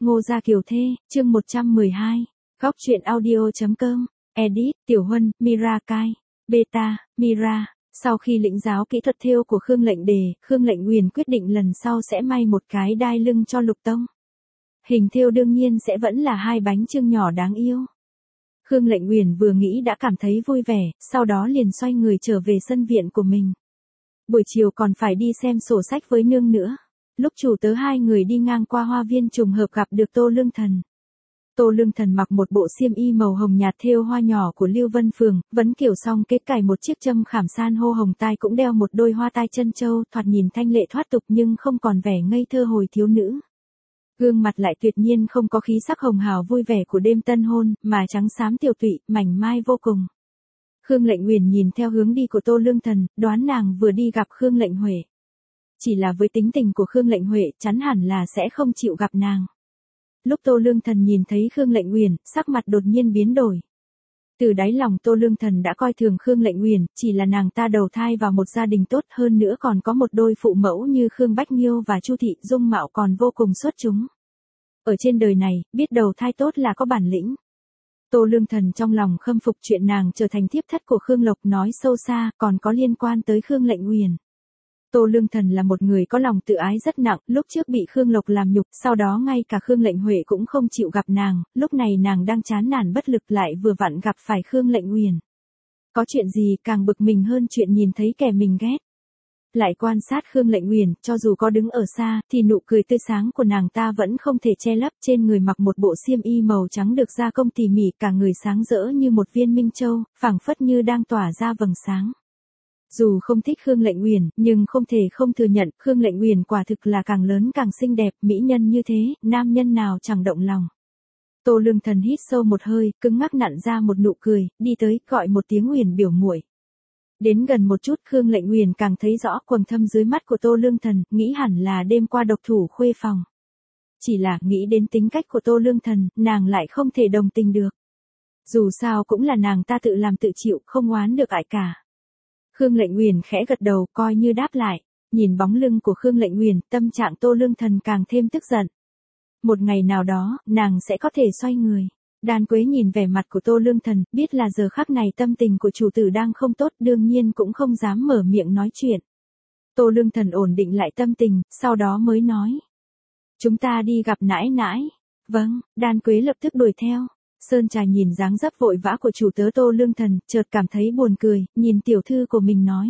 Ngô Gia Kiều Thê, chương 112. Góc truyện audio.com. Edit, Tiểu Huân, Mira Kai. Beta, Mira. Sau khi lĩnh giáo kỹ thuật thêu của Khương Lệnh Đề, Khương Lệnh Uyển quyết định lần sau sẽ may một cái đai lưng cho Lục Tông. Hình thêu đương nhiên sẽ vẫn là hai bánh chưng nhỏ đáng yêu. Khương Lệnh Uyển vừa nghĩ đã cảm thấy vui vẻ, sau đó liền xoay người trở về sân viện của mình. Buổi chiều còn phải đi xem sổ sách với nương nữa. Lúc chủ tớ hai người đi ngang qua hoa viên trùng hợp gặp được Tô Lương Thần. Tô Lương Thần mặc một bộ xiêm y màu hồng nhạt thêu hoa nhỏ của Lưu Vân Phường, vấn kiểu xong kết cài một chiếc châm khảm san hô hồng tai, cũng đeo một đôi hoa tai chân châu, thoạt nhìn thanh lệ thoát tục nhưng không còn vẻ ngây thơ hồi thiếu nữ. Gương mặt lại tuyệt nhiên không có khí sắc hồng hào vui vẻ của đêm tân hôn, mà trắng xám tiểu tụy, mảnh mai vô cùng. Khương Lệnh Uyển nhìn theo hướng đi của Tô Lương Thần, đoán nàng vừa đi gặp Khương Lệnh Huệ. Chỉ là với tính tình của Khương Lệnh Huệ, chắn hẳn là sẽ không chịu gặp nàng. Lúc Tô Lương Thần nhìn thấy Khương Lệnh Uyển, sắc mặt đột nhiên biến đổi. Từ đáy lòng Tô Lương Thần đã coi thường Khương Lệnh Uyển, chỉ là nàng ta đầu thai vào một gia đình tốt, hơn nữa còn có một đôi phụ mẫu như Khương Bách Nhiêu và Chu Thị, dung mạo còn vô cùng xuất chúng. Ở trên đời này, biết đầu thai tốt là có bản lĩnh. Tô Lương Thần trong lòng khâm phục chuyện nàng trở thành thiếp thất của Khương Lộc, nói sâu xa, còn có liên quan tới Khương Lệnh Uyển. Tô Lương Thần là một người có lòng tự ái rất nặng, lúc trước bị Khương Lộc làm nhục, sau đó ngay cả Khương Lệnh Huệ cũng không chịu gặp nàng, lúc này nàng đang chán nản bất lực lại vừa vặn gặp phải Khương Lệnh Uyển. Có chuyện gì càng bực mình hơn chuyện nhìn thấy kẻ mình ghét. Lại quan sát Khương Lệnh Uyển, cho dù có đứng ở xa, thì nụ cười tươi sáng của nàng ta vẫn không thể che lấp, trên người mặc một bộ xiêm y màu trắng được gia công tỉ mỉ, cả người sáng rỡ như một viên minh châu, phảng phất như đang tỏa ra vầng sáng. Dù không thích Khương Lệnh Uyển, nhưng không thể không thừa nhận, Khương Lệnh Uyển quả thực là càng lớn càng xinh đẹp, mỹ nhân như thế, nam nhân nào chẳng động lòng. Tô Lương Thần hít sâu một hơi, cứng ngắc nặn ra một nụ cười, đi tới, gọi một tiếng Uyển biểu muội. Đến gần một chút, Khương Lệnh Uyển càng thấy rõ quầng thâm dưới mắt của Tô Lương Thần, nghĩ hẳn là đêm qua độc thủ khuê phòng. Chỉ là nghĩ đến tính cách của Tô Lương Thần, nàng lại không thể đồng tình được. Dù sao cũng là nàng ta tự làm tự chịu, không oán được ai cả. Khương Lệnh Uyển khẽ gật đầu, coi như đáp lại. Nhìn bóng lưng của Khương Lệnh Uyển, tâm trạng Tô Lương Thần càng thêm tức giận. Một ngày nào đó, nàng sẽ có thể xoay người. Đan Quế nhìn vẻ mặt của Tô Lương Thần, biết là giờ khắc này tâm tình của chủ tử đang không tốt, đương nhiên cũng không dám mở miệng nói chuyện. Tô Lương Thần ổn định lại tâm tình, sau đó mới nói. Chúng ta đi gặp nãi nãi. Vâng, Đan Quế lập tức đuổi theo. Sơn Trà nhìn dáng dấp vội vã của chủ tớ Tô Lương Thần, chợt cảm thấy buồn cười, nhìn tiểu thư của mình nói.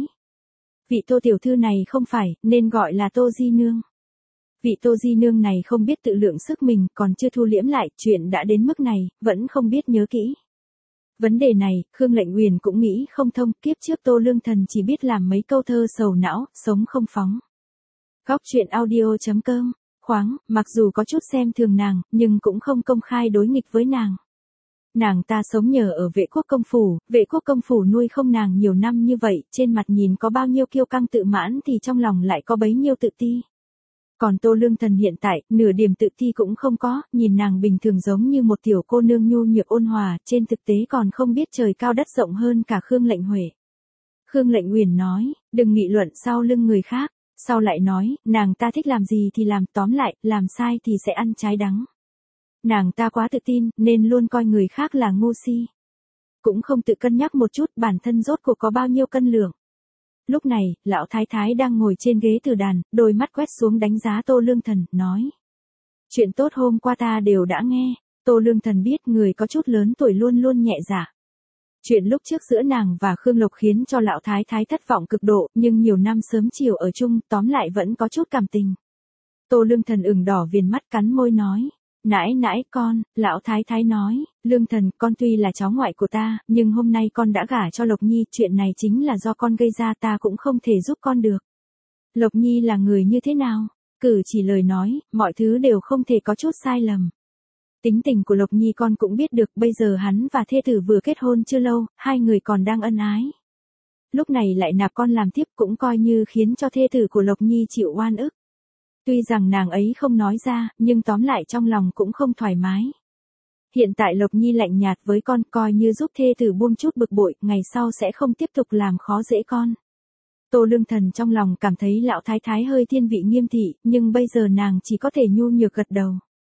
Vị Tô tiểu thư này không phải, nên gọi là Tô Di Nương. Vị Tô Di Nương này không biết tự lượng sức mình, còn chưa thu liễm lại, chuyện đã đến mức này, vẫn không biết nhớ kỹ. Vấn đề này, Khương Lệnh Uyển cũng nghĩ không thông, kiếp trước Tô Lương Thần chỉ biết làm mấy câu thơ sầu não, sống không phóng. Góc truyện audio.com. Khoáng, mặc dù có chút xem thường nàng, nhưng cũng không công khai đối nghịch với nàng. Nàng ta sống nhờ ở Vệ Quốc công phủ nuôi không nàng nhiều năm như vậy, trên mặt nhìn có bao nhiêu kiêu căng tự mãn thì trong lòng lại có bấy nhiêu tự ti. Còn Tô Lương Thần hiện tại, nửa điểm tự ti cũng không có, nhìn nàng bình thường giống như một tiểu cô nương nhu nhược ôn hòa, trên thực tế còn không biết trời cao đất rộng hơn cả Khương Lệnh Huệ. Khương Lệnh Uyển nói, đừng nghị luận sau lưng người khác, sau lại nói, nàng ta thích làm gì thì làm, tóm lại, làm sai thì sẽ ăn trái đắng. Nàng ta quá tự tin, nên luôn coi người khác là ngu si. Cũng không tự cân nhắc một chút bản thân rốt cuộc có bao nhiêu cân lượng. Lúc này, lão thái thái đang ngồi trên ghế từ đàn, đôi mắt quét xuống đánh giá Tô Lương Thần, nói. Chuyện tốt hôm qua ta đều đã nghe. Tô Lương Thần biết người có chút lớn tuổi luôn luôn nhẹ dạ. Chuyện lúc trước giữa nàng và Khương Lộc khiến cho lão thái thái thất vọng cực độ, nhưng nhiều năm sớm chiều ở chung, tóm lại vẫn có chút cảm tình. Tô Lương Thần ửng đỏ viền mắt, cắn môi nói. Nãi nãi con, lão thái thái nói, Lương Thần, con tuy là cháu ngoại của ta, nhưng hôm nay con đã gả cho Lộc Nhi, chuyện này chính là do con gây ra, ta cũng không thể giúp con được. Lộc Nhi là người như thế nào? Cử chỉ lời nói, mọi thứ đều không thể có chút sai lầm. Tính tình của Lộc Nhi con cũng biết được, bây giờ hắn và thê tử vừa kết hôn chưa lâu, hai người còn đang ân ái. Lúc này lại nạp con làm thiếp cũng coi như khiến cho thê tử của Lộc Nhi chịu oan ức. Tuy rằng nàng ấy không nói ra, nhưng tóm lại trong lòng cũng không thoải mái. Hiện tại Lộc Nhi lạnh nhạt với con, coi như giúp thê tử buông chút bực bội, ngày sau sẽ không tiếp tục làm khó dễ con. Tô Lương Thần trong lòng cảm thấy lão thái thái hơi thiên vị nghiêm thị, nhưng bây giờ nàng chỉ có thể nhu nhược gật đầu.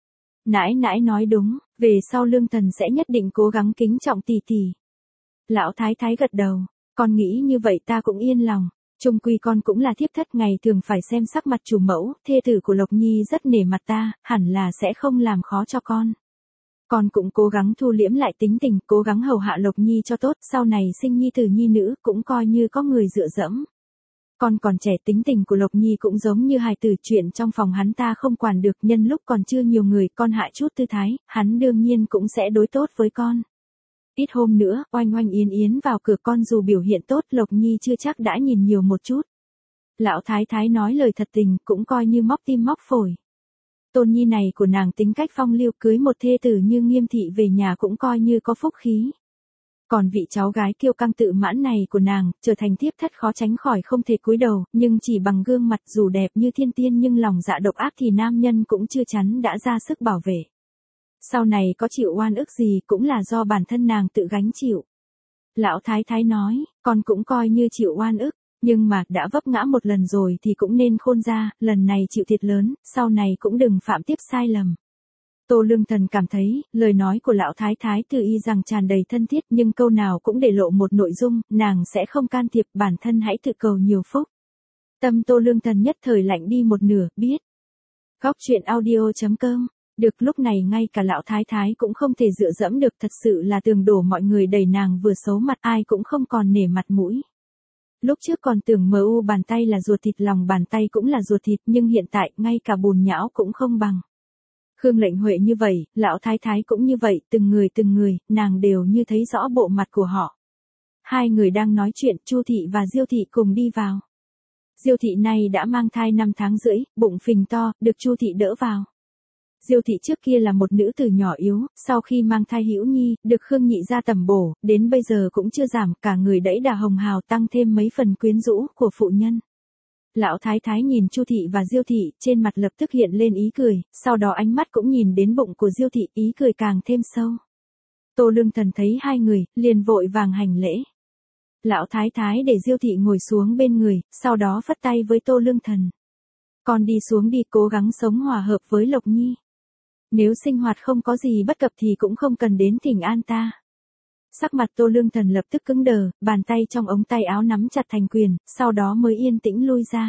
Nãi nãi nói đúng, về sau Lương Thần sẽ nhất định cố gắng kính trọng tỷ tỷ. Lão thái thái gật đầu, con nghĩ như vậy ta cũng yên lòng. Chung quy con cũng là thiếp thất ngày thường phải xem sắc mặt chủ mẫu, thê tử của Lộc Nhi rất nể mặt ta, hẳn là sẽ không làm khó cho con. Con cũng cố gắng thu liễm lại tính tình, cố gắng hầu hạ Lộc Nhi cho tốt, sau này sinh nhi tử nhi nữ cũng coi như có người dựa dẫm. Con còn trẻ, tính tình của Lộc Nhi cũng giống như hài tử, chuyện trong phòng hắn ta không quản được, nhân lúc còn chưa nhiều người, con hạ chút tư thái, hắn đương nhiên cũng sẽ đối tốt với con. Ít hôm nữa, Oanh Oanh Yến Yến vào cửa, con dù biểu hiện tốt, Lộc Nhi chưa chắc đã nhìn nhiều một chút. Lão thái thái nói lời thật tình, cũng coi như móc tim móc phổi. Tôn Nhi này của nàng tính cách phong lưu, cưới một thê tử như Nghiêm thị về nhà cũng coi như có phúc khí. Còn vị cháu gái kiêu căng tự mãn này của nàng, trở thành thiếp thất khó tránh khỏi không thể cúi đầu, nhưng chỉ bằng gương mặt dù đẹp như thiên tiên nhưng lòng dạ độc ác thì nam nhân cũng chưa chắn đã ra sức bảo vệ. Sau này có chịu oan ức gì cũng là do bản thân nàng tự gánh chịu. Lão thái thái nói, con cũng coi như chịu oan ức, nhưng mà đã vấp ngã một lần rồi thì cũng nên khôn ra, lần này chịu thiệt lớn, sau này cũng đừng phạm tiếp sai lầm. Tô Lương Thần cảm thấy, lời nói của lão thái thái từ y rằng tràn đầy thân thiết, nhưng câu nào cũng để lộ một nội dung, nàng sẽ không can thiệp, bản thân hãy tự cầu nhiều phúc. Tâm Tô Lương Thần nhất thời lạnh đi một nửa, biết. Góc truyện audio.com. Được lúc này ngay cả lão thái thái cũng không thể dựa dẫm được, thật sự là tường đổ, mọi người đẩy nàng vừa xấu mặt ai cũng không còn nể mặt mũi. Lúc trước còn tưởng MU bàn tay là ruột thịt, lòng bàn tay cũng là ruột thịt, nhưng hiện tại ngay cả bùn nhão cũng không bằng. Khương Lệnh Huệ như vậy, lão thái thái cũng như vậy, từng người, nàng đều như thấy rõ bộ mặt của họ. Hai người đang nói chuyện, Chu thị và Diêu thị cùng đi vào. Diêu thị này đã mang thai 5 tháng rưỡi, bụng phình to, được Chu thị đỡ vào. Diêu thị trước kia là một nữ tử nhỏ yếu, sau khi mang thai Hữu Nhi, được Khương nhị gia tẩm bổ, đến bây giờ cũng chưa giảm, cả người đẫy đà hồng hào, tăng thêm mấy phần quyến rũ của phụ nhân. Lão thái thái nhìn Chu thị và Diêu thị, trên mặt lập tức hiện lên ý cười, sau đó ánh mắt cũng nhìn đến bụng của Diêu thị, ý cười càng thêm sâu. Tô Lương Thần thấy hai người, liền vội vàng hành lễ. Lão thái thái để Diêu thị ngồi xuống bên người, sau đó phất tay với Tô Lương Thần. Con đi xuống đi, cố gắng sống hòa hợp với Lộc Nhi. Nếu sinh hoạt không có gì bất cập thì cũng không cần đến thỉnh an ta. Sắc mặt Tô Lương Thần lập tức cứng đờ, bàn tay trong ống tay áo nắm chặt thành quyền, sau đó mới yên tĩnh lui ra.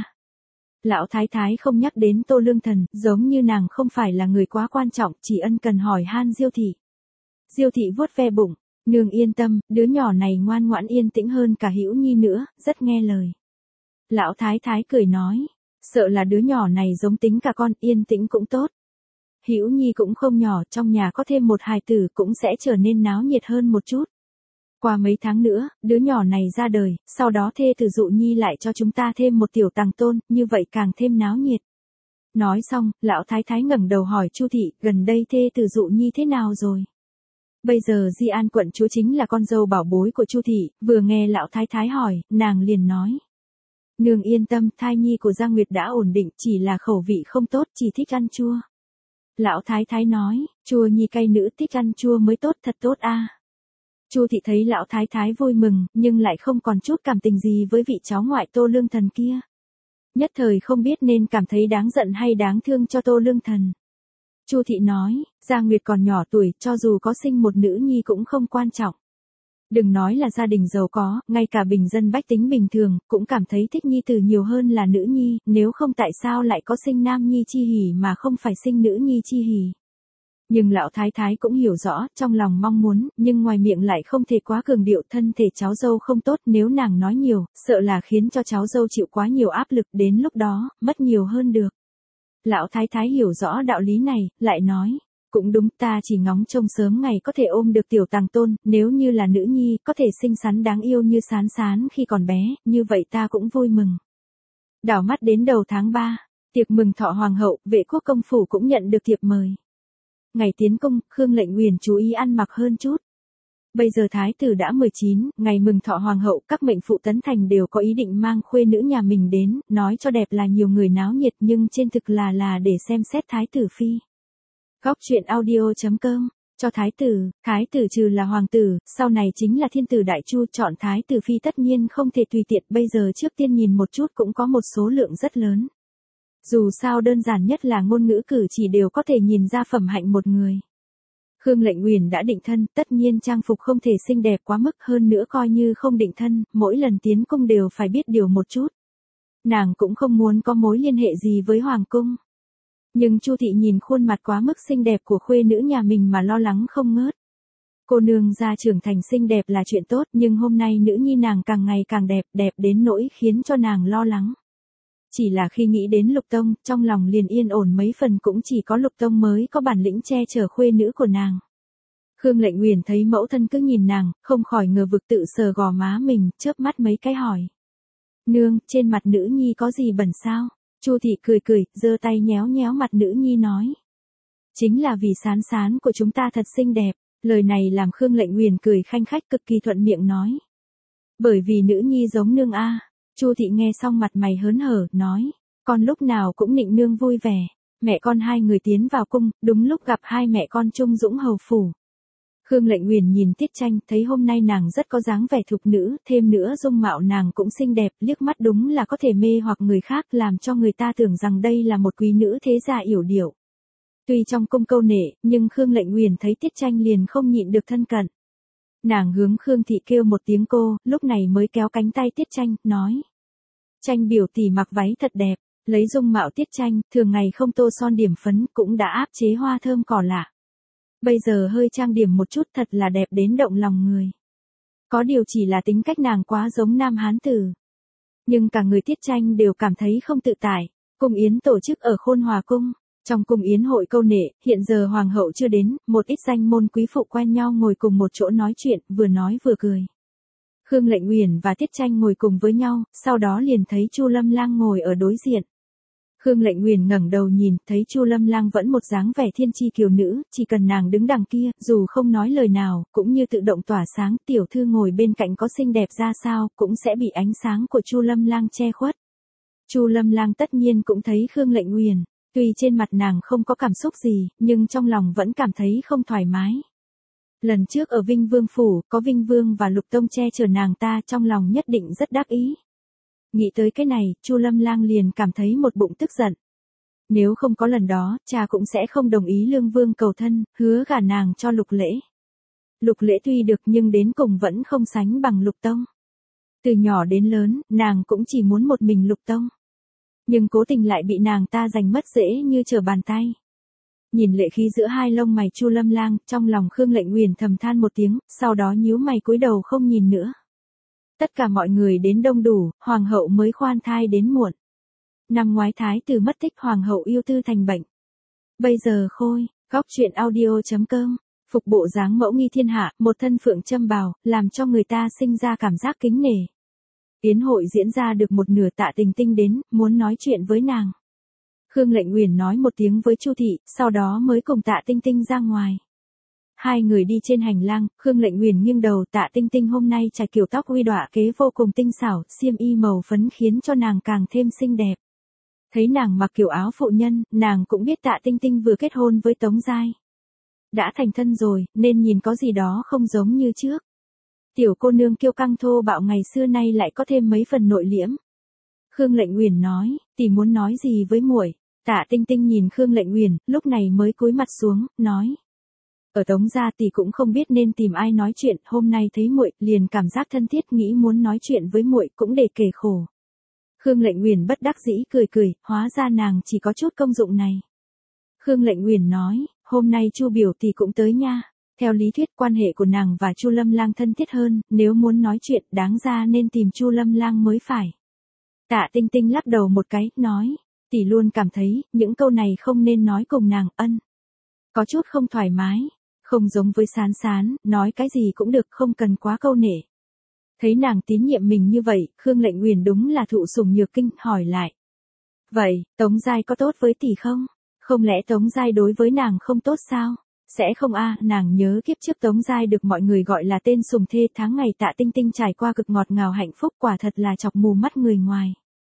Lão thái thái không nhắc đến Tô Lương Thần, giống như nàng không phải là người quá quan trọng, chỉ ân cần hỏi han Diêu thị. Diêu thị vuốt ve bụng, nương yên tâm, đứa nhỏ này ngoan ngoãn yên tĩnh hơn cả Hữu Nhi nữa, rất nghe lời. Lão thái thái cười nói, sợ là đứa nhỏ này giống tính cả con, yên tĩnh cũng tốt. Hữu Nhi cũng không nhỏ, trong nhà có thêm một hài tử cũng sẽ trở nên náo nhiệt hơn một chút. Qua mấy tháng nữa, đứa nhỏ này ra đời, sau đó thê tử Dụ Nhi lại cho chúng ta thêm một tiểu tàng tôn, như vậy càng thêm náo nhiệt. Nói xong, lão thái thái ngẩng đầu hỏi Chu thị, gần đây thê tử Dụ Nhi thế nào rồi? Bây giờ Di An quận chúa chính là con dâu bảo bối của Chu thị, vừa nghe lão thái thái hỏi, nàng liền nói. Nương yên tâm, thai nhi của Giang Nguyệt đã ổn định, chỉ là khẩu vị không tốt, chỉ thích ăn chua. Lão thái thái nói, chua nhi cay nữ thích ăn chua mới tốt, thật tốt a. Chu thị thấy lão thái thái vui mừng, nhưng lại không còn chút cảm tình gì với vị cháu ngoại Tô Lương Thần kia. Nhất thời không biết nên cảm thấy đáng giận hay đáng thương cho Tô Lương Thần. Chu thị nói, Giang Nguyệt còn nhỏ tuổi, cho dù có sinh một nữ nhi cũng không quan trọng. Đừng nói là gia đình giàu có, ngay cả bình dân bách tính bình thường, cũng cảm thấy thích nhi tử nhiều hơn là nữ nhi, nếu không tại sao lại có sinh nam nhi chi hỉ mà không phải sinh nữ nhi chi hỉ. Nhưng lão thái thái cũng hiểu rõ, trong lòng mong muốn, nhưng ngoài miệng lại không thể quá cường điệu, thân thể cháu dâu không tốt, nếu nàng nói nhiều, sợ là khiến cho cháu dâu chịu quá nhiều áp lực, đến lúc đó, mất nhiều hơn được. Lão thái thái hiểu rõ đạo lý này, lại nói, cũng đúng, ta chỉ ngóng trông sớm ngày có thể ôm được tiểu tàng tôn, nếu như là nữ nhi, có thể xinh xắn đáng yêu như Sán Sán khi còn bé, như vậy ta cũng vui mừng. Đảo mắt đến đầu tháng 3, tiệc mừng thọ hoàng hậu, Vệ Quốc công phủ cũng nhận được thiệp mời. Ngày tiến cung, Khương Lệnh Uyển chú ý ăn mặc hơn chút. Bây giờ thái tử đã 19, ngày mừng thọ hoàng hậu, các mệnh phụ Tấn Thành đều có ý định mang khuê nữ nhà mình đến, nói cho đẹp là nhiều người náo nhiệt nhưng trên thực là để xem xét thái tử phi. Góc truyện audio.com, cho thái tử trừ là hoàng tử, sau này chính là thiên tử đại chu, chọn thái tử phi tất nhiên không thể tùy tiện, bây giờ trước tiên nhìn một chút cũng có một số lượng rất lớn. Dù sao đơn giản nhất là ngôn ngữ cử chỉ đều có thể nhìn ra phẩm hạnh một người. Khương Lệnh Uyển đã định thân, tất nhiên trang phục không thể xinh đẹp quá mức, hơn nữa coi như không định thân, mỗi lần tiến cung đều phải biết điều một chút. Nàng cũng không muốn có mối liên hệ gì với hoàng cung. Nhưng Chu thị nhìn khuôn mặt quá mức xinh đẹp của khuê nữ nhà mình mà lo lắng không ngớt. Cô nương gia trưởng thành xinh đẹp là chuyện tốt, nhưng hôm nay nữ nhi nàng càng ngày càng đẹp, đẹp đến nỗi khiến cho nàng lo lắng. Chỉ là khi nghĩ đến Lục Tông, trong lòng liền yên ổn mấy phần, cũng chỉ có Lục Tông mới có bản lĩnh che chở khuê nữ của nàng. Khương Lệnh Uyển thấy mẫu thân cứ nhìn nàng, không khỏi ngờ vực, tự sờ gò má mình, chớp mắt mấy cái hỏi. Nương, trên mặt nữ nhi có gì bẩn sao? Chu thị cười cười, giơ tay nhéo nhéo mặt nữ nhi nói. Chính là vì Sán Sán của chúng ta thật xinh đẹp. Lời này làm Khương Lệnh Uyển cười khanh khách, cực kỳ thuận miệng nói. Bởi vì nữ nhi giống nương a. Chu thị nghe xong mặt mày hớn hở, nói. Con lúc nào cũng nịnh nương vui vẻ. Mẹ con hai người tiến vào cung, đúng lúc gặp hai mẹ con chung dũng hầu phủ. Khương Lệnh Uyển nhìn Tiết Tranh, thấy hôm nay nàng rất có dáng vẻ thục nữ, thêm nữa dung mạo nàng cũng xinh đẹp, liếc mắt đúng là có thể mê hoặc người khác, làm cho người ta tưởng rằng đây là một quý nữ thế gia yểu điệu. Tuy trong cung câu nệ, nhưng Khương Lệnh Uyển thấy Tiết Tranh liền không nhịn được thân cận. Nàng hướng Khương thị kêu một tiếng cô, lúc này mới kéo cánh tay Tiết Tranh, nói. Tranh biểu tỷ mặc váy thật đẹp, lấy dung mạo Tiết Tranh, thường ngày không tô son điểm phấn, cũng đã áp chế hoa thơm cỏ lạ. Bây giờ hơi trang điểm một chút thật là đẹp đến động lòng người. Có điều chỉ là tính cách nàng quá giống nam hán tử. Nhưng cả người Tiết Tranh đều cảm thấy không tự tại. Cung yến tổ chức ở Khôn Hòa Cung. Trong cung yến hội câu nệ, hiện giờ hoàng hậu chưa đến, một ít danh môn quý phụ quen nhau ngồi cùng một chỗ nói chuyện, vừa nói vừa cười. Khương Lệnh Uyển và Tiết Tranh ngồi cùng với nhau, sau đó liền thấy Chu Lâm Lang ngồi ở đối diện. Khương Lệnh Uyển ngẩng đầu nhìn, thấy Chu Lâm Lang vẫn một dáng vẻ thiên chi kiều nữ, chỉ cần nàng đứng đằng kia, dù không nói lời nào, cũng như tự động tỏa sáng, tiểu thư ngồi bên cạnh có xinh đẹp ra sao, cũng sẽ bị ánh sáng của Chu Lâm Lang che khuất. Chu Lâm Lang tất nhiên cũng thấy Khương Lệnh Uyển, tuy trên mặt nàng không có cảm xúc gì, nhưng trong lòng vẫn cảm thấy không thoải mái. Lần trước ở Vinh Vương phủ, có Vinh Vương và Lục Tông che chở nàng ta, trong lòng nhất định rất đắc ý. Nghĩ tới cái này, Chu Lâm Lang liền cảm thấy một bụng tức giận. Nếu không có lần đó, cha cũng sẽ không đồng ý Lương Vương cầu thân, hứa gả nàng cho Lục Lễ. Lục Lễ tuy được nhưng đến cùng vẫn không sánh bằng Lục Tông. Từ nhỏ đến lớn, nàng cũng chỉ muốn một mình Lục Tông. Nhưng cố tình lại bị nàng ta giành mất dễ như trở bàn tay. Nhìn lệ khí giữa hai lông mày Chu Lâm Lang, trong lòng Khương Lệnh Uyển thầm than một tiếng, sau đó nhíu mày cúi đầu không nhìn nữa. Tất cả mọi người đến đông đủ, hoàng hậu mới khoan thai đến muộn. Năm ngoái thái tử mất tích, hoàng hậu yêu tư thành bệnh. Bây giờ khôi, góc truyện audio.com, phục bộ dáng mẫu nghi thiên hạ, một thân phượng châm bào, làm cho người ta sinh ra cảm giác kính nể. Yến hội diễn ra được một nửa, Tạ Tình Tinh đến, muốn nói chuyện với nàng. Khương Lệnh Uyển nói một tiếng với Chu thị, sau đó mới cùng Tạ Tinh Tinh ra ngoài. Hai người đi trên hành lang, Khương Lệnh Uyển nghiêng đầu, Tạ Tinh Tinh hôm nay trải kiểu tóc uy đọa kế vô cùng tinh xảo, xiêm y màu phấn khiến cho nàng càng thêm xinh đẹp. Thấy nàng mặc kiểu áo phụ nhân, nàng cũng biết Tạ Tinh Tinh vừa kết hôn với Tống Giai. Đã thành thân rồi, nên nhìn có gì đó không giống như trước. Tiểu cô nương kiêu căng thô bạo ngày xưa nay lại có thêm mấy phần nội liễm. Khương Lệnh Uyển nói, tỷ muốn nói gì với muội? Tạ Tinh Tinh nhìn Khương Lệnh Uyển, lúc này mới cúi mặt xuống, nói. Ở Tống gia tỷ cũng không biết nên tìm ai nói chuyện, hôm nay thấy muội, liền cảm giác thân thiết, nghĩ muốn nói chuyện với muội cũng để kể khổ. Khương Lệnh Uyển bất đắc dĩ cười cười, hóa ra nàng chỉ có chút công dụng này. Khương Lệnh Uyển nói, hôm nay Chu biểu tỷ cũng tới nha. Theo lý thuyết quan hệ của nàng và Chu Lâm Lang thân thiết hơn, nếu muốn nói chuyện đáng ra nên tìm Chu Lâm Lang mới phải. Tạ Tinh Tinh lắc đầu một cái, nói, tỷ luôn cảm thấy, những câu này không nên nói cùng nàng, ân. Có chút không thoải mái, không giống với Sán Sán, nói cái gì cũng được, không cần quá câu nể. Thấy nàng tín nhiệm mình như vậy, Khương Lệnh Uyển đúng là thụ sủng nhược kinh, hỏi lại. Vậy, Tống Giai có tốt với tỷ không? Không lẽ Tống Giai đối với nàng không tốt sao? Sẽ không a, nàng nhớ kiếp trước Tống Giai được mọi người gọi là tên sùng thê, tháng ngày Tạ Tinh Tinh trải qua cực ngọt ngào hạnh phúc, quả thật là chọc mù mắt người ngoài.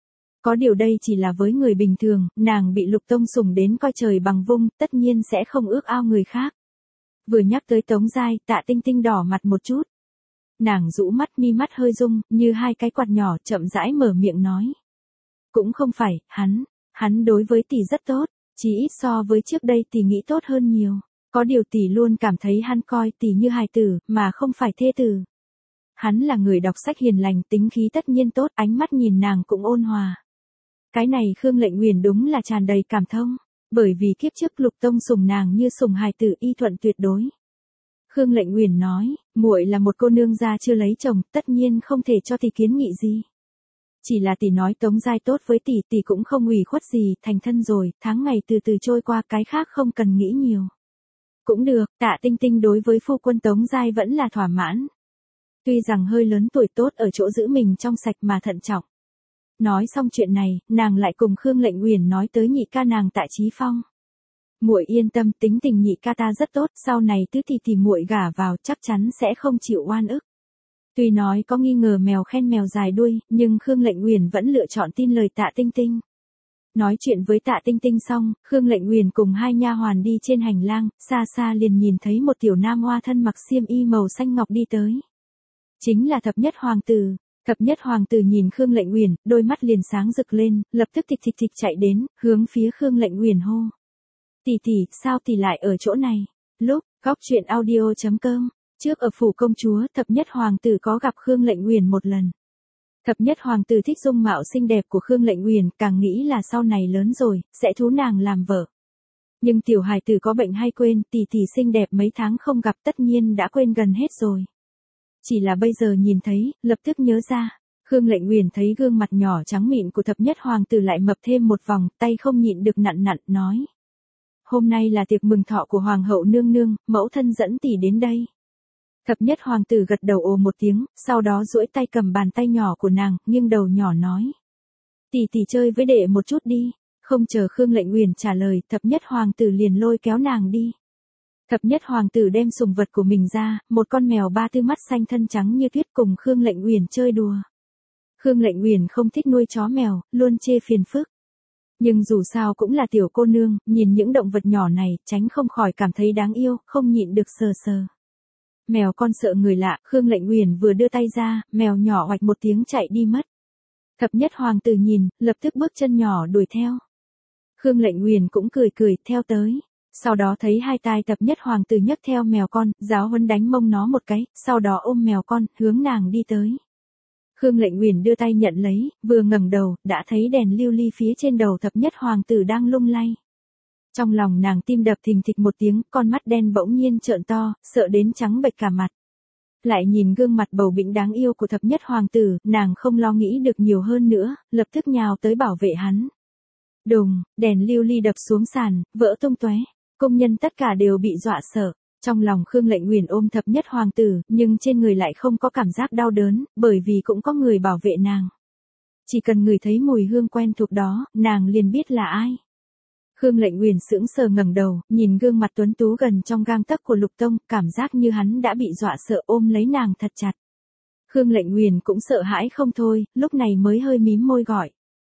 Có điều đây chỉ là với người bình thường, nàng bị Lục Tông sủng đến coi trời bằng vung, tất nhiên sẽ không ước ao người khác. Vừa nhắc tới Tống Giai, Tạ Tinh Tinh đỏ mặt một chút. Nàng rũ mắt, mi mắt hơi rung, như hai cái quạt nhỏ, chậm rãi mở miệng nói. Cũng không phải, Hắn đối với tỷ rất tốt, chỉ ít so với trước đây tỷ nghĩ tốt hơn nhiều. Có điều tỷ luôn cảm thấy hắn coi tỷ như hài tử, mà không phải thê tử. Hắn là người đọc sách hiền lành, tính khí tất nhiên tốt, ánh mắt nhìn nàng cũng ôn hòa. Cái này Khương Lệnh Uyển đúng là tràn đầy cảm thông, bởi vì kiếp trước Lục Tông sủng nàng như sủng hài tử, y thuận tuyệt đối. Khương Lệnh Uyển nói, muội là một cô nương gia chưa lấy chồng, tất nhiên không thể cho tỷ kiến nghị gì. Chỉ là tỷ nói Tống Giai tốt với tỷ cũng không ủy khuất gì, thành thân rồi, tháng ngày từ từ trôi qua, cái khác không cần nghĩ nhiều. Cũng được, Tạ Tinh Tinh đối với phu quân Tống Giai vẫn là thỏa mãn. Tuy rằng hơi lớn tuổi tốt ở chỗ giữ mình trong sạch mà thận trọng. Nói xong chuyện này, nàng lại cùng Khương Lệnh Uyển nói tới nhị ca nàng Tạ Chí Phong. Muội yên tâm, tính tình nhị ca ta rất tốt, sau này tứ tỷ muội gả vào chắc chắn sẽ không chịu oan ức. Tuy nói có nghi ngờ mèo khen mèo dài đuôi, nhưng Khương Lệnh Uyển vẫn lựa chọn tin lời Tạ Tinh Tinh. Nói chuyện với Tạ Tinh Tinh xong, Khương Lệnh Uyển cùng hai nha hoàn đi trên hành lang, xa xa liền nhìn thấy một tiểu nam hoa thân mặc xiêm y màu xanh ngọc đi tới. Chính là Thập Nhất Hoàng tử. Thập Nhất Hoàng tử nhìn Khương Lệnh Uyển, đôi mắt liền sáng rực lên, lập tức thịch chạy đến, hướng phía Khương Lệnh Uyển hô. Tỷ, sao tỷ lại ở chỗ này? Lúc, góc chuyện audio.com, trước ở phủ công chúa, Thập Nhất Hoàng tử có gặp Khương Lệnh Uyển một lần. Thập Nhất Hoàng tử thích dung mạo xinh đẹp của Khương Lệnh Uyển, càng nghĩ là sau này lớn rồi, sẽ thú nàng làm vợ. Nhưng tiểu hài tử có bệnh hay quên, tỷ xinh đẹp mấy tháng không gặp tất nhiên đã quên gần hết rồi. Chỉ là bây giờ nhìn thấy, lập tức nhớ ra. Khương Lệnh Uyển thấy gương mặt nhỏ trắng mịn của Thập Nhất Hoàng tử lại mập thêm một vòng, tay không nhịn được nặn, nói. Hôm nay là tiệc mừng thọ của Hoàng hậu nương nương, mẫu thân dẫn tỷ đến đây. Thập Nhất Hoàng tử gật đầu ồ một tiếng, sau đó duỗi tay cầm bàn tay nhỏ của nàng, nghiêng đầu nhỏ nói. Tỷ chơi với đệ một chút đi. Không chờ Khương Lệnh Uyển trả lời, Thập Nhất Hoàng tử liền lôi kéo nàng đi. Thập Nhất Hoàng tử đem sủng vật của mình ra, một con mèo ba tư mắt xanh thân trắng như tuyết cùng Khương Lệnh Uyển chơi đùa. Khương Lệnh Uyển không thích nuôi chó mèo, luôn chê phiền phức. Nhưng dù sao cũng là tiểu cô nương, nhìn những động vật nhỏ này, tránh không khỏi cảm thấy đáng yêu, không nhịn được sờ. Mèo con sợ người lạ, Khương Lệnh Uyển vừa đưa tay ra, mèo nhỏ oạch một tiếng chạy đi mất. Thập Nhất Hoàng tử nhìn, lập tức bước chân nhỏ đuổi theo. Khương Lệnh Uyển cũng cười theo tới. Sau đó thấy hai tai Thập Nhất Hoàng tử nhấc theo mèo con, giáo huấn đánh mông nó một cái, sau đó ôm mèo con, hướng nàng đi tới. Khương Lệnh Uyển đưa tay nhận lấy, vừa ngẩng đầu, đã thấy đèn lưu ly phía trên đầu Thập Nhất Hoàng tử đang lung lay. Trong lòng nàng tim đập thình thịch một tiếng, con mắt đen bỗng nhiên trợn to, sợ đến trắng bệch cả mặt. Lại nhìn gương mặt bầu bĩnh đáng yêu của Thập Nhất Hoàng tử, nàng không lo nghĩ được nhiều hơn nữa, lập tức nhào tới bảo vệ hắn. Đùng, đèn lưu ly đập xuống sàn, vỡ tung tóe. Công nhân tất cả đều bị dọa sợ. Trong lòng Khương Lệnh Uyển ôm Thập Nhất Hoàng tử, nhưng trên người lại không có cảm giác đau đớn, bởi vì cũng có người bảo vệ nàng. Chỉ cần người thấy mùi hương quen thuộc đó, nàng liền biết là ai. Khương Lệnh Uyển sững sờ ngẩng đầu, nhìn gương mặt tuấn tú gần trong gang tấc của Lục Tông, cảm giác như hắn đã bị dọa sợ ôm lấy nàng thật chặt. Khương Lệnh Uyển cũng sợ hãi không thôi, lúc này mới hơi mím môi gọi.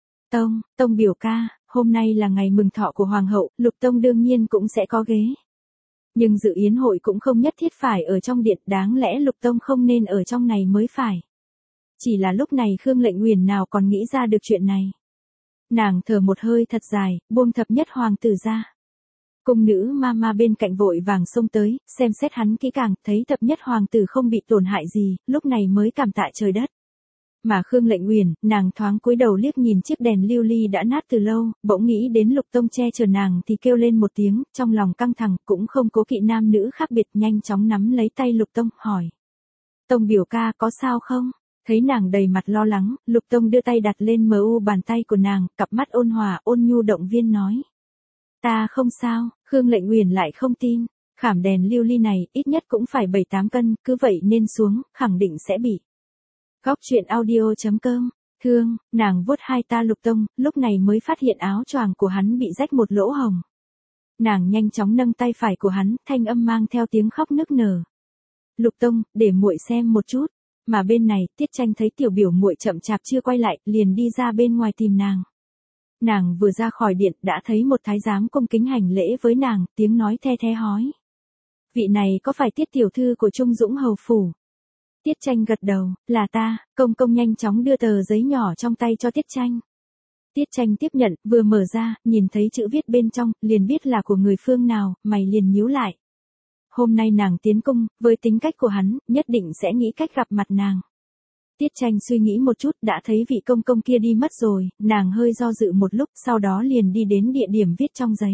Tông biểu ca, hôm nay là ngày mừng thọ của Hoàng hậu, Lục Tông đương nhiên cũng sẽ có ghế. Nhưng dự yến hội cũng không nhất thiết phải ở trong điện, đáng lẽ Lục Tông không nên ở trong này mới phải. Chỉ là lúc này Khương Lệnh Uyển nào còn nghĩ ra được chuyện này. Nàng thở một hơi thật dài, buông Thập Nhất Hoàng tử ra. Cung nữ ma bên cạnh vội vàng xông tới, xem xét hắn kỹ càng, thấy Thập Nhất Hoàng tử không bị tổn hại gì, lúc này mới cảm tạ trời đất. Mà Khương Lệnh Uyển, nàng thoáng cúi đầu liếc nhìn chiếc đèn lưu ly đã nát từ lâu, bỗng nghĩ đến Lục Tông che chở nàng thì kêu lên một tiếng, trong lòng căng thẳng, cũng không cố kỵ nam nữ khác biệt, nhanh chóng nắm lấy tay Lục Tông, hỏi. Tông biểu ca có sao không? Thấy nàng đầy mặt lo lắng, Lục Tông đưa tay đặt lên bàn tay của nàng, cặp mắt ôn hòa, ôn nhu động viên nói. Ta không sao, Khương Lệnh Uyển lại không tin, khảm đèn lưu ly này, ít nhất cũng phải 7-8 cân, cứ vậy nên xuống, khẳng định sẽ bị. Góc chuyện audio.com, thương, nàng vuốt hai ta Lục Tông, lúc này mới phát hiện áo choàng của hắn bị rách một lỗ hồng. Nàng nhanh chóng nâng tay phải của hắn, thanh âm mang theo tiếng khóc nức nở. Lục Tông, để muội xem một chút. Mà bên này, Tiết Tranh thấy tiểu biểu muội chậm chạp chưa quay lại, liền đi ra bên ngoài tìm nàng. Nàng vừa ra khỏi điện, đã thấy một thái giám cung kính hành lễ với nàng, tiếng nói the hói. Vị này có phải Tiết tiểu thư của Trung Dũng hầu phủ? Tiết Tranh gật đầu, là ta, công công nhanh chóng đưa tờ giấy nhỏ trong tay cho Tiết Tranh. Tiết Tranh tiếp nhận, vừa mở ra, nhìn thấy chữ viết bên trong, liền biết là của người phương nào, mày liền nhíu lại. Hôm nay nàng tiến cung, với tính cách của hắn, nhất định sẽ nghĩ cách gặp mặt nàng. Tiết Tranh suy nghĩ một chút, đã thấy vị công công kia đi mất rồi, nàng hơi do dự một lúc, sau đó liền đi đến địa điểm viết trong giấy.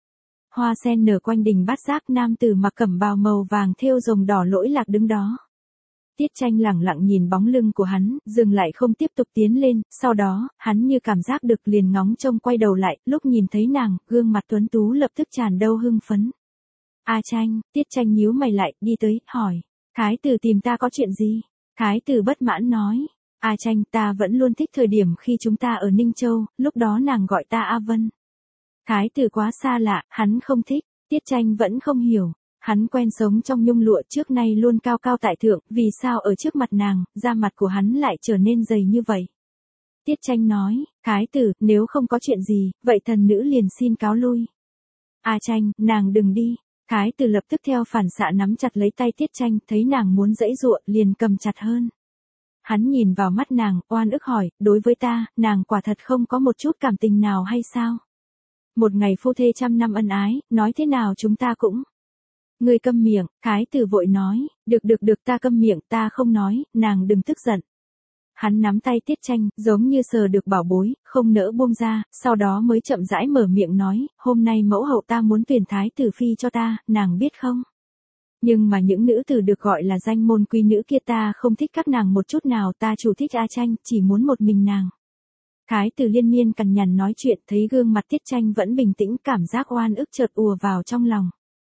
Hoa sen nở quanh đình Bát Giác, nam tử mặc cẩm bào màu vàng thêu rồng đỏ lỗi lạc đứng đó. Tiết Tranh lẳng lặng nhìn bóng lưng của hắn, dừng lại không tiếp tục tiến lên, sau đó, hắn như cảm giác được liền ngóng trông quay đầu lại, lúc nhìn thấy nàng, gương mặt tuấn tú lập tức tràn đâu hưng phấn. A Tranh, Tiết Tranh nhíu mày lại, đi tới, hỏi, thái tử tìm ta có chuyện gì? Thái tử bất mãn nói, A Tranh, ta vẫn luôn thích thời điểm khi chúng ta ở Ninh Châu, lúc đó nàng gọi ta A Vân. Thái tử quá xa lạ, hắn không thích, Tiết Tranh vẫn không hiểu. Hắn quen sống trong nhung lụa trước nay luôn cao cao tại thượng, vì sao ở trước mặt nàng, da mặt của hắn lại trở nên dày như vậy. Tiết Tranh nói, thái tử, nếu không có chuyện gì, vậy thần nữ liền xin cáo lui. A Tranh, nàng đừng đi. Thái tử lập tức theo phản xạ nắm chặt lấy tay Tiết Tranh, thấy nàng muốn giãy giụa, liền cầm chặt hơn. Hắn nhìn vào mắt nàng, oan ức hỏi, đối với ta, nàng quả thật không có một chút cảm tình nào hay sao? Một ngày phu thê trăm năm ân ái, nói thế nào chúng ta cũng... Ngươi câm miệng, thái tử vội nói, được ta câm miệng, ta không nói, nàng đừng tức giận. Hắn nắm tay Tiết Tranh, giống như sờ được bảo bối, không nỡ buông ra, sau đó mới chậm rãi mở miệng nói, hôm nay mẫu hậu ta muốn tuyển thái tử phi cho ta, nàng biết không? Nhưng mà những nữ tử được gọi là danh môn quý nữ kia ta không thích các nàng một chút nào, ta chủ thích A Tranh, chỉ muốn một mình nàng. Thái tử liên miên cằn nhằn nói chuyện, thấy gương mặt Tiết Tranh vẫn bình tĩnh, cảm giác oan ức chợt ùa vào trong lòng.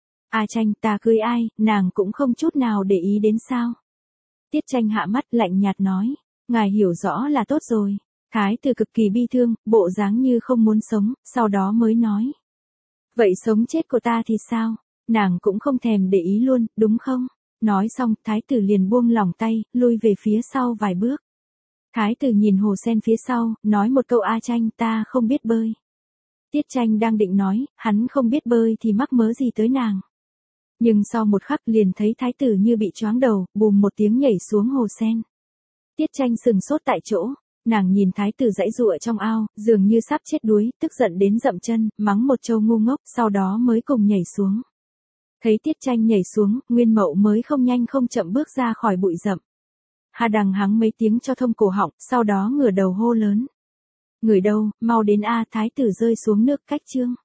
A Tranh, ta cưới ai, nàng cũng không chút nào để ý đến sao? Tiết Tranh hạ mắt lạnh nhạt nói, ngài hiểu rõ là tốt rồi. Thái tử cực kỳ bi thương, bộ dáng như không muốn sống, sau đó mới nói. Vậy sống chết của ta thì sao? Nàng cũng không thèm để ý luôn, đúng không? Nói xong, thái tử liền buông lỏng tay, lui về phía sau vài bước. Thái tử nhìn hồ sen phía sau, nói một câu A Tranh, ta không biết bơi. Tiết Tranh đang định nói, hắn không biết bơi thì mắc mớ gì tới nàng. Nhưng sau một khắc liền thấy thái tử như bị choáng đầu, bùm một tiếng nhảy xuống hồ sen. Tiết Tranh sừng sốt tại chỗ, nàng nhìn thái tử giãy giụa trong ao, dường như sắp chết đuối, tức giận đến dậm chân, mắng một câu ngu ngốc, sau đó mới cùng nhảy xuống. Thấy Tiết Tranh nhảy xuống, Nguyên Mậu mới không nhanh không chậm bước ra khỏi bụi rậm. Hà đằng hắng mấy tiếng cho thông cổ họng, sau đó ngửa đầu hô lớn. Người đâu, mau đến a, thái tử rơi xuống nước cách chương.